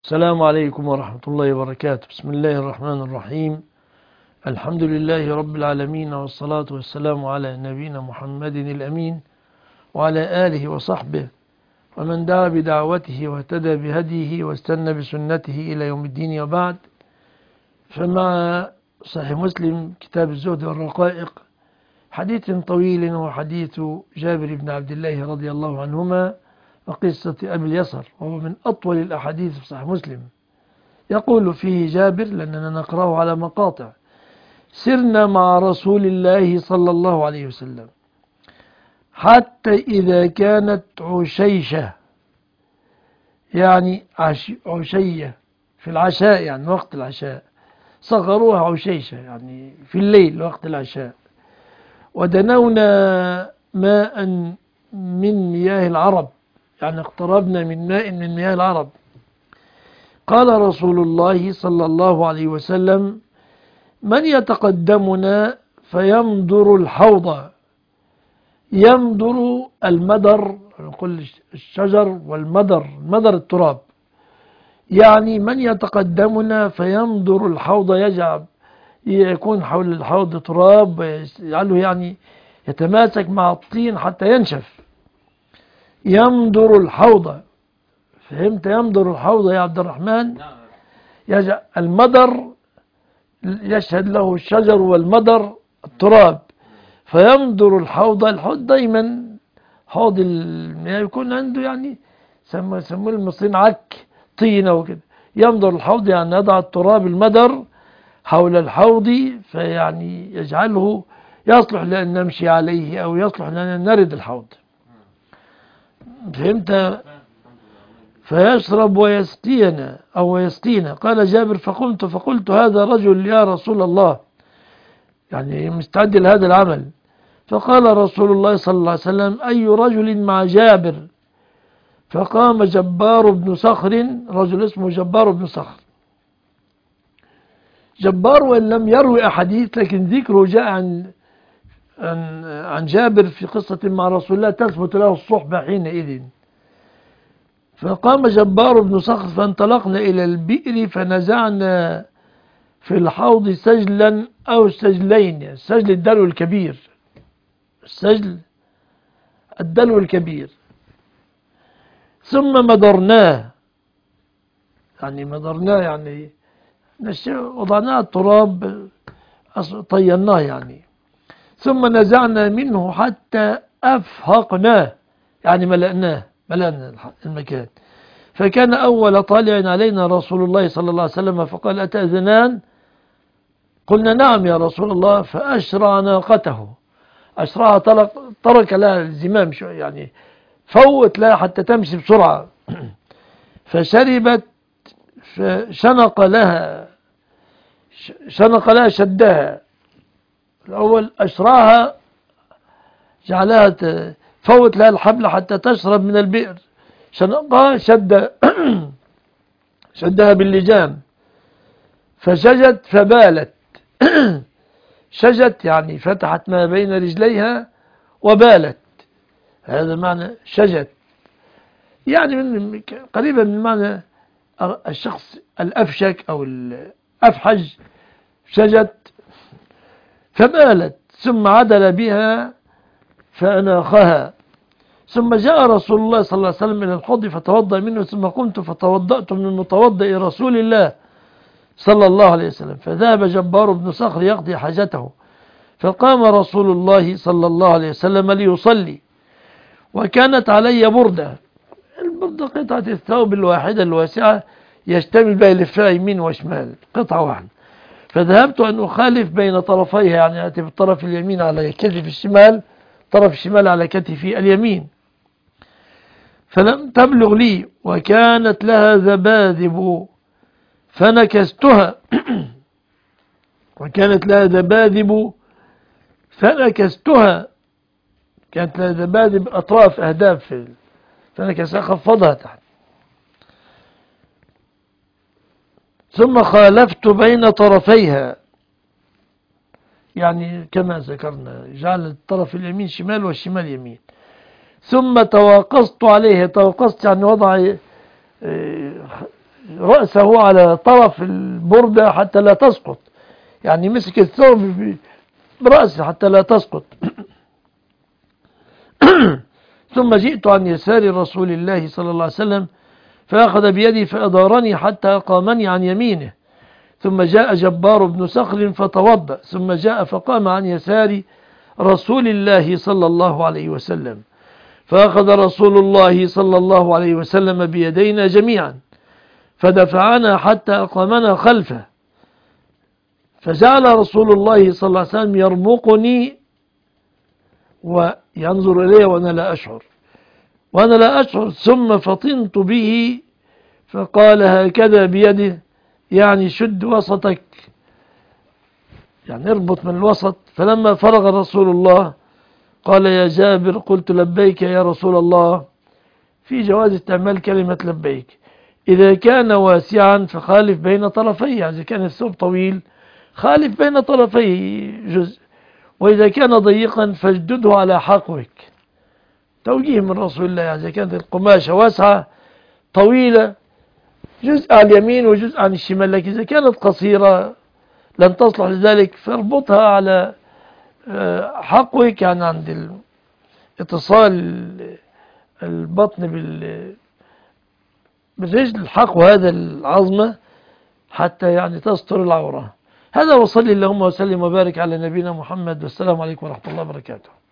السلام عليكم ورحمة الله وبركاته. بسم الله الرحمن الرحيم. الحمد لله رب العالمين، والصلاة والسلام على نبينا محمد الأمين وعلى آله وصحبه ومن دعا بدعوته واهتدى بهديه واستنى بسنته إلى يوم الدين. وبعد، فمع صحيح مسلم كتاب الزهد والرقائق حديث طويل، وحديث جابر بن عبد الله رضي الله عنهما وقصة أبي اليسر، وهو من أطول الأحاديث في صحيح مسلم. يقول فيه جابر، لأننا نقرأه على مقاطع: سرنا مع رسول الله صلى الله عليه وسلم حتى إذا كانت عشيشة، يعني عشية في العشاء، يعني وقت العشاء، صغروها عشيشة يعني في الليل وقت العشاء، ودنونا ماء من مياه العرب، يعني اقتربنا من ماء من مياه العرب. قال رسول الله صلى الله عليه وسلم: من يتقدمنا فيمدر الحوض. يمدر المدر، نقول الشجر، والمدر المدر التراب، يعني من يتقدمنا فيمدر الحوض، يكون حول الحوض تراب يجعله يعني يتماسك مع الطين حتى ينشف. يمدر الحوض، فهمت؟ يمدر الحوض يا عبد الرحمن؟ يجعل المدر يشهد له الشجر والمدر التراب، فيمدر الحوض. الحوض دايما حوض المياه يكون عنده يعني سموه المصريين عك، طينة وكده. يمدر الحوض يعني يضع التراب المدر حول الحوض، فيعني يجعله يصلح لأن نمشي عليه أو يصلح لأن نرد الحوض. فهمت؟ فيشرب ويسقينا أو ويسقينا. قال جابر: فقمت فقلت: هذا رجل يا رسول الله، يعني مستعد لهذا العمل. فقال رسول الله صلى الله عليه وسلم: أي رجل مع جابر؟ فقام جبار بن صخر، رجل اسمه جبار بن صخر. جبار وإن لم يروي أحاديث، لكن ذكره جاء عن جابر في قصة مع رسول الله تثبت له الصحبة حينئذ. فقام جبار بن صخر فانطلقنا إلى البئر فنزعنا في الحوض سجلا أو سجلين. السجل الدلو الكبير، السجل الدلو الكبير. ثم مدرناه، يعني مدرناه يعني وضعناه التراب، طيناه يعني. ثم نزعنا منه حتى أفهقناه، يعني ملأنا المكان. فكان أول طالع علينا رسول الله صلى الله عليه وسلم فقال: أتأذنان؟ قلنا: نعم يا رسول الله. فأشرع ناقته، أشرعها، ترك لها الزمام يعني فوت لها حتى تمشي بسرعة. فشربت، فشنق لها شدها. الأول أشرعها، جعلها فوت لها الحبل حتى تشرب من البئر. شنقها، شدها باللجام. فشجت فبالت. شجت يعني فتحت ما بين رجليها وبالت، هذا معنى شجت، يعني قريبا من معنى الشخص الأفشك أو الأفحج. شجت فبالت، ثم عدل بها فأناخها. ثم جاء رسول الله صلى الله عليه وسلم إلى الحوض فتوضأ منه، ثم قمت فتوضأت من متوضئ رسول الله صلى الله عليه وسلم. فذهب جبار بن صخر يقضي حاجته، فقام رسول الله صلى الله عليه وسلم ليصلي، وكانت علي بردة. البردة قطعة الثوب الواحدة الواسعة يشتمل بها لفها يمين وشمال، قطعة واحدة. فذهبت أن أخالف بين طرفيها، يعني أتي بالطرف اليمين على كتف الشمال، طرف الشمال على كتفي اليمين، فلم تبلغ لي، وكانت لها ذباذب فنكستها. وكانت لها ذباذب فنكستها، كانت لها ذباذب أطراف أهداف، فنكستها، خفضها تحت. ثم خالفت بين طرفيها، يعني كما ذكرنا جعل الطرف اليمين شمال والشمال يمين. ثم تواقصت عليه، تواقصت يعني وضع رأسه على طرف البردة حتى لا تسقط، يعني مسك الثوب برأسه حتى لا تسقط. ثم جئت عن يسار رسول الله صلى الله عليه وسلم فأخذ بيدي فأدارني حتى أقامني عن يمينه، ثم جاء جبار بن صخر فتوضأ، ثم جاء فقام عن يسار رسول الله صلى الله عليه وسلم، فأخذ رسول الله صلى الله عليه وسلم بيدينا جميعا فدفعنا حتى أقامنا خلفه، فجعل رسول الله صلى الله عليه وسلم يرمقني وينظر إلي وأنا لا أشعر ثم فطنت به فقال هكذا بيده، يعني شد وسطك، يعني اربط من الوسط. فلما فرغ رسول الله قال يا جابر، قلت لبيك يا رسول الله، في جواز استعمال كلمة لبيك إذا كان واسعا فخالف بين طرفيه، يعني إذا كان الثوب طويل خالف بين طرفيه جزء، وإذا كان ضيقا فاجدده على حقوك. توجيه من رسول الله، يعني إذا كانت القماشة واسعة طويلة جزء على اليمين وجزء عن الشمال، لكن إذا كانت قصيرة لن تصلح لذلك فاربطها على حقوك، يعني عند اتصال البطن بالرجل الحق هذا العظمة حتى يعني تستر العورة. هذا، وصلي اللهم وسلم وبارك على نبينا محمد، والسلام عليكم ورحمة الله وبركاته.